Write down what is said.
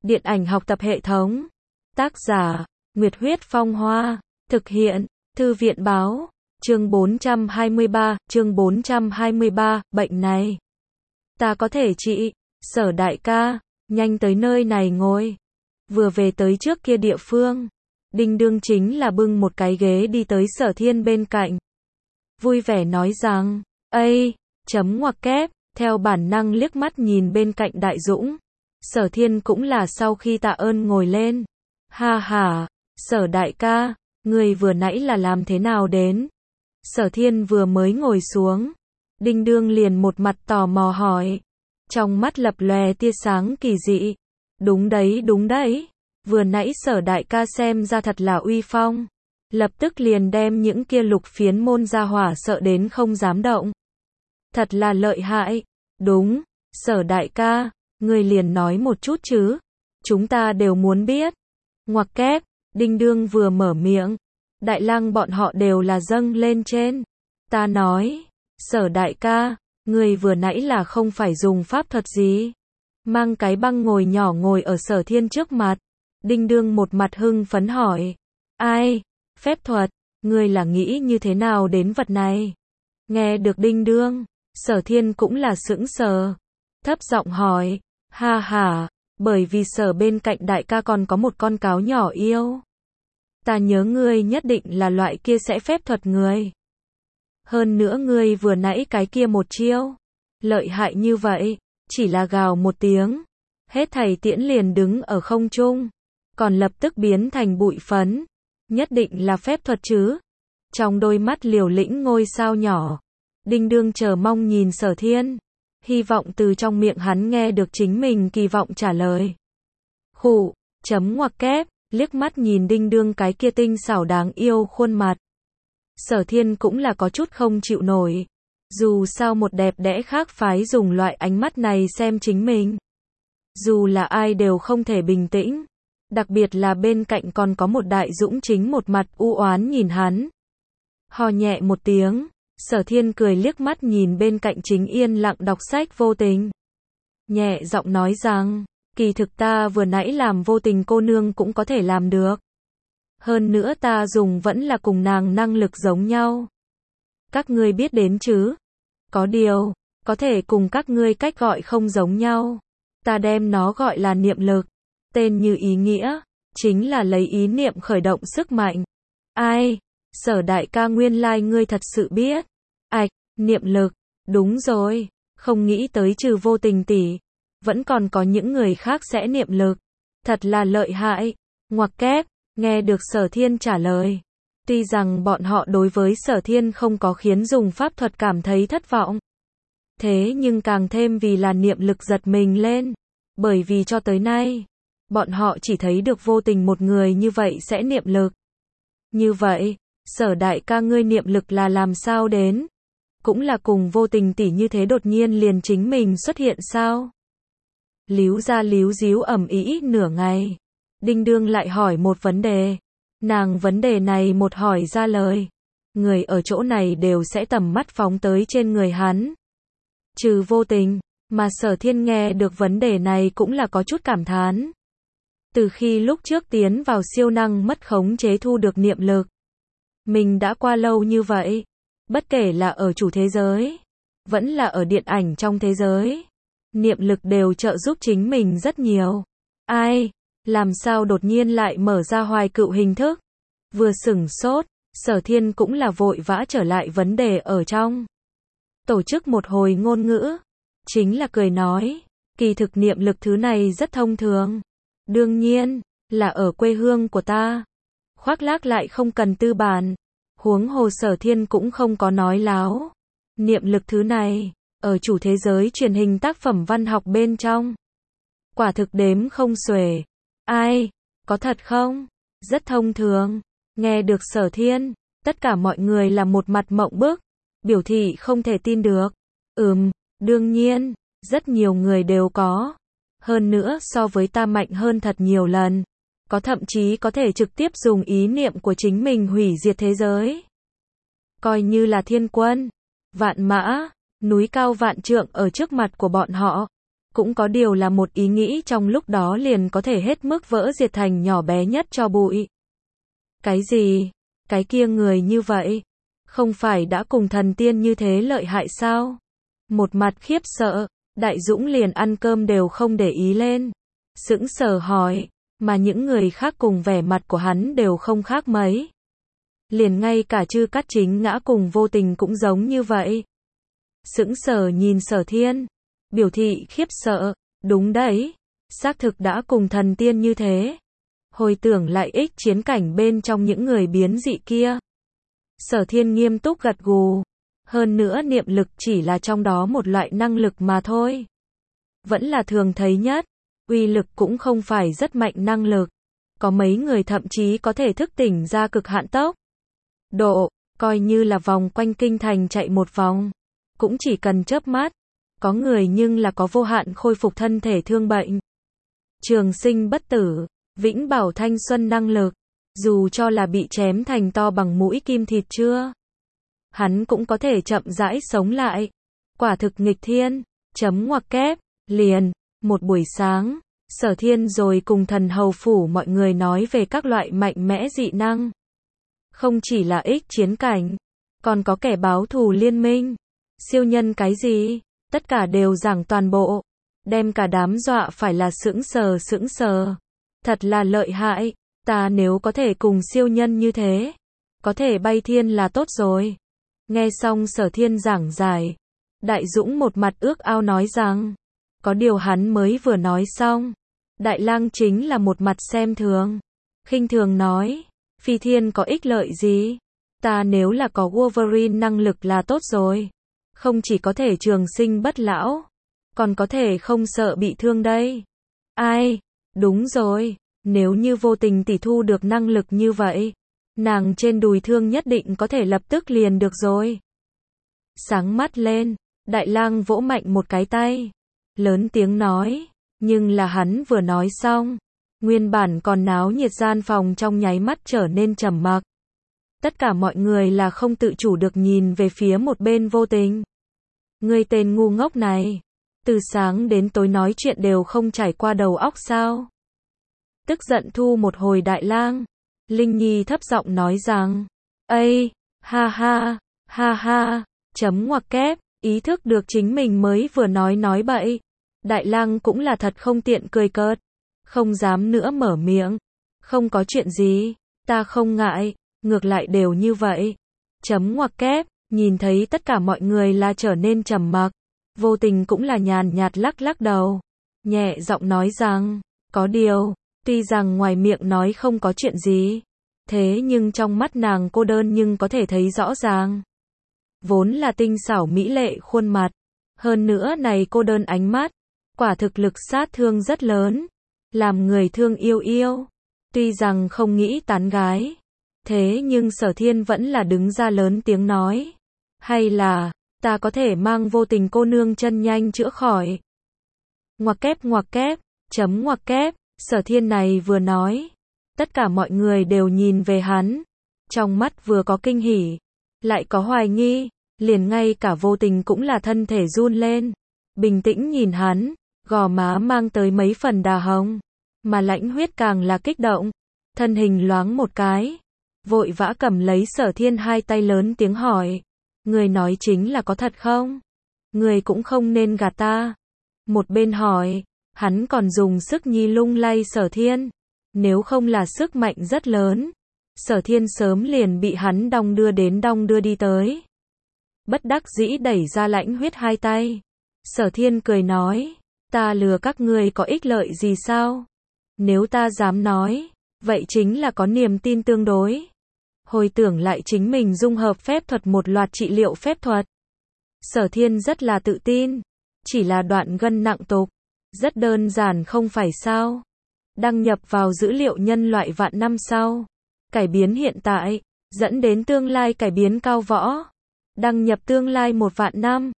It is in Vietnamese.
Điện ảnh học tập hệ thống. Tác giả, Nguyệt Huyết Phong Hoa. Thực hiện, Thư viện Báo. Chương 423, bệnh này. Ta có thể trị. Sở đại ca, nhanh tới nơi này ngồi. Vừa về tới trước kia địa phương. Đinh Đương chính là bưng một cái ghế đi tới Sở Thiên bên cạnh. Vui vẻ nói rằng, ây, chấm ngoặc kép, theo bản năng liếc mắt nhìn bên cạnh Đại Dũng. Sở Thiên cũng là sau khi tạ ơn ngồi lên. Ha ha, Sở đại ca, người vừa nãy là làm thế nào đến? Sở Thiên vừa mới ngồi xuống. Đinh Đương liền một mặt tò mò hỏi. Trong mắt lập lòe tia sáng kỳ dị. Đúng đấy. Vừa nãy Sở đại ca xem ra thật là uy phong. Lập tức liền đem những kia lục phiến môn gia hỏa sợ đến không dám động. Thật là lợi hại. Đúng, Sở đại ca, người liền nói một chút chứ. Chúng ta đều muốn biết. Ngoặc kép, Đinh Đương vừa mở miệng. Đại lang bọn họ đều là dâng lên trên. Ta nói, Sở đại ca, người vừa nãy là không phải dùng pháp thuật gì. Mang cái băng ngồi nhỏ ngồi ở Sở Thiên trước mặt. Đinh Đương một mặt hưng phấn hỏi. Ai? Phép thuật, người là nghĩ như thế nào đến vật này? Nghe được Đinh Đương, Sở Thiên cũng là sững sờ. Thấp giọng hỏi. Ha ha, bởi vì Sở bên cạnh đại ca còn có một con cáo nhỏ yêu. Ta nhớ ngươi nhất định là loại kia sẽ phép thuật người. Hơn nữa ngươi vừa nãy cái kia một chiêu. Lợi hại như vậy, chỉ là gào một tiếng. Hết thảy tiễn liền đứng ở không trung. Còn lập tức biến thành bụi phấn. Nhất định là phép thuật chứ. Trong đôi mắt liều lĩnh ngôi sao nhỏ. Đinh Đương chờ mong nhìn Sở Thiên. Hy vọng từ trong miệng hắn nghe được chính mình kỳ vọng trả lời. Khụ, chấm ngoặc kép, liếc mắt nhìn Đinh Đương cái kia tinh xảo đáng yêu khuôn mặt. Sở Thiên cũng là có chút không chịu nổi. Dù sao một đẹp đẽ khác phái dùng loại ánh mắt này xem chính mình. Dù là ai đều không thể bình tĩnh. Đặc biệt là bên cạnh còn có một Đại Dũng chính một mặt u oán nhìn hắn. Hò nhẹ một tiếng, Sở Thiên cười liếc mắt nhìn bên cạnh chính yên lặng đọc sách Vô Tình. Nhẹ giọng nói rằng, kỳ thực ta vừa nãy làm Vô Tình cô nương cũng có thể làm được. Hơn nữa ta dùng vẫn là cùng nàng năng lực giống nhau. Các ngươi biết đến chứ? Có điều, có thể cùng các ngươi cách gọi không giống nhau. Ta đem nó gọi là niệm lực. Tên như ý nghĩa, chính là lấy ý niệm khởi động sức mạnh. Ai? Sở đại ca nguyên lai ngươi thật sự biết. Ảch, niệm lực, đúng rồi, không nghĩ tới trừ Vô Tình tỷ, vẫn còn có những người khác sẽ niệm lực. Thật là lợi hại. Ngoặc kép, nghe được Sở Thiên trả lời. Tuy rằng bọn họ đối với Sở Thiên không có khiến dùng pháp thuật cảm thấy thất vọng. Thế nhưng càng thêm vì là niệm lực giật mình lên. Bởi vì cho tới nay, bọn họ chỉ thấy được Vô Tình một người như vậy sẽ niệm lực. Như vậy, Sở đại ca ngươi niệm lực là làm sao đến? Cũng là cùng Vô Tình tỷ như thế đột nhiên liền chính mình xuất hiện sao? Líu ra líu díu ầm ĩ nửa ngày. Đinh Đương lại hỏi một vấn đề. Nàng vấn đề này một hỏi ra lời. Người ở chỗ này đều sẽ tầm mắt phóng tới trên người hắn. Trừ Vô Tình, mà Sở Thiên nghe được vấn đề này cũng là có chút cảm thán. Từ khi lúc trước tiến vào siêu năng mất khống chế thu được niệm lực. Mình đã qua lâu như vậy. Bất kể là ở chủ thế giới, vẫn là ở điện ảnh trong thế giới. Niệm lực đều trợ giúp chính mình rất nhiều. Ai? Làm sao đột nhiên lại mở ra Hoài Cựu hình thức? Vừa sửng sốt, Sở Thiên cũng là vội vã trở lại vấn đề ở trong. Tổ chức một hồi ngôn ngữ. Chính là cười nói. Kỳ thực niệm lực thứ này rất thông thường. Đương nhiên, là ở quê hương của ta. Khoác lác lại không cần tư bản. Huống hồ Sở Thiên cũng không có nói láo. Niệm lực thứ này, ở chủ thế giới truyền hình tác phẩm văn học bên trong. Quả thực đếm không xuể. Ai? Có thật không? Rất thông thường. Nghe được Sở Thiên, tất cả mọi người là một mặt mộng bức. Biểu thị không thể tin được. Đương nhiên, rất nhiều người đều có. Hơn nữa so với ta mạnh hơn thật nhiều lần. Có thậm chí có thể trực tiếp dùng ý niệm của chính mình hủy diệt thế giới. Coi như là thiên quân, vạn mã, núi cao vạn trượng ở trước mặt của bọn họ. cũng có điều là một ý nghĩ trong lúc đó liền có thể hết mức vỡ diệt thành nhỏ bé nhất tro bụi. Cái gì? Cái kia người như vậy, không phải đã cùng thần tiên như thế lợi hại sao? Một mặt khiếp sợ, Đại Dũng liền ăn cơm đều không để ý lên. Sững sờ hỏi, mà những người khác cùng vẻ mặt của hắn đều không khác mấy. Liền ngay cả Chư Cát Chính Ngã cùng Vô Tình cũng giống như vậy. Sững sờ nhìn Sở Thiên, biểu thị khiếp sợ, đúng đấy, xác thực đã cùng thần tiên như thế. Hồi tưởng lại ích chiến cảnh bên trong những người biến dị kia. Sở Thiên nghiêm túc gật gù, hơn nữa niệm lực chỉ là trong đó một loại năng lực mà thôi. Vẫn là thường thấy nhất, uy lực cũng không phải rất mạnh năng lực. Có mấy người thậm chí có thể thức tỉnh ra cực hạn tốc độ, coi như là vòng quanh kinh thành chạy một vòng, cũng chỉ cần chớp mắt. Có người nhưng là có vô hạn khôi phục thân thể thương bệnh, trường sinh bất tử, vĩnh bảo thanh xuân năng lực, dù cho là bị chém thành to bằng mũi kim thịt chưa, hắn cũng có thể chậm rãi sống lại. Quả thực nghịch thiên, chấm ngoặc kép, liền, một buổi sáng, Sở Thiên rồi cùng thần hầu phủ mọi người nói về các loại mạnh mẽ dị năng. Không chỉ là ích chiến cảnh, còn có kẻ báo thù liên minh, siêu nhân cái gì, tất cả đều giảng toàn bộ, đem cả đám dọa phải là sững sờ. Thật là lợi hại, ta nếu có thể cùng siêu nhân như thế, có thể bay thiên là tốt rồi. Nghe xong Sở Thiên giảng giải, Đại Dũng một mặt ước ao nói rằng, có điều hắn mới vừa nói xong, Đại Lang chính là một mặt xem thường, khinh thường nói, phi thiên có ích lợi gì, ta nếu là có Wolverine năng lực là tốt rồi, không chỉ có thể trường sinh bất lão, còn có thể không sợ bị thương đây. Ai, đúng rồi, nếu như Vô Tình tỷ thu được năng lực như vậy, nàng trên đùi thương nhất định có thể lập tức liền được rồi. Sáng mắt lên, Đại Lang vỗ mạnh một cái tay, lớn tiếng nói, nhưng là hắn vừa nói xong, nguyên bản còn náo nhiệt gian phòng trong nháy mắt trở nên trầm mặc. Tất cả mọi người là không tự chủ được nhìn về phía một bên Vô Tình. Ngươi tên ngu ngốc này, từ sáng đến tối nói chuyện đều không trải qua đầu óc sao? Tức giận thu một hồi Đại Lang, Linh Nhi thấp giọng nói rằng, ây, ha, chấm ngoặc kép, ý thức được chính mình mới vừa nói bậy. Đại Lang cũng là thật không tiện cười cợt, không dám nữa mở miệng. Không có chuyện gì, ta không ngại, ngược lại đều như vậy. Chấm ngoặc kép, nhìn thấy tất cả mọi người là trở nên trầm mặc. Vô Tình cũng là nhàn nhạt lắc đầu, nhẹ giọng nói rằng, có điều, tuy rằng ngoài miệng nói không có chuyện gì, thế nhưng trong mắt nàng cô đơn nhưng có thể thấy rõ ràng. Vốn là tinh xảo mỹ lệ khuôn mặt, hơn nữa này cô đơn ánh mắt, quả thực lực sát thương rất lớn, làm người thương yêu. Tuy rằng không nghĩ tán gái, thế nhưng Sở Thiên vẫn là đứng ra lớn tiếng nói, hay là, ta có thể mang Vô Tình cô nương chân nhanh chữa khỏi. Ngoặc kép, chấm ngoặc kép, Sở Thiên này vừa nói, tất cả mọi người đều nhìn về hắn, trong mắt vừa có kinh hỉ, lại có hoài nghi, liền ngay cả Vô Tình cũng là thân thể run lên, bình tĩnh nhìn hắn, gò má mang tới mấy phần đà hồng, mà Lãnh Huyết càng là kích động, thân hình loáng một cái, vội vã cầm lấy Sở Thiên hai tay lớn tiếng hỏi, người nói chính là có thật không? Người cũng không nên gạt ta. Một bên hỏi, hắn còn dùng sức nhi lung lay Sở Thiên, nếu không là sức mạnh rất lớn, Sở Thiên sớm liền bị hắn đong đưa đi tới. Bất đắc dĩ đẩy ra Lãnh Huyết hai tay, Sở Thiên cười nói, ta lừa các ngươi có ích lợi gì sao? Nếu ta dám nói, vậy chính là có niềm tin tương đối. Hồi tưởng lại chính mình dung hợp phép thuật một loạt trị liệu phép thuật, Sở Thiên rất là tự tin, chỉ là đoạn gân nặng tục, rất đơn giản không phải sao? Đăng nhập vào dữ liệu nhân loại vạn năm sau, cải biến hiện tại, dẫn đến tương lai cải biến cao võ. Đăng nhập tương lai 1 vạn năm,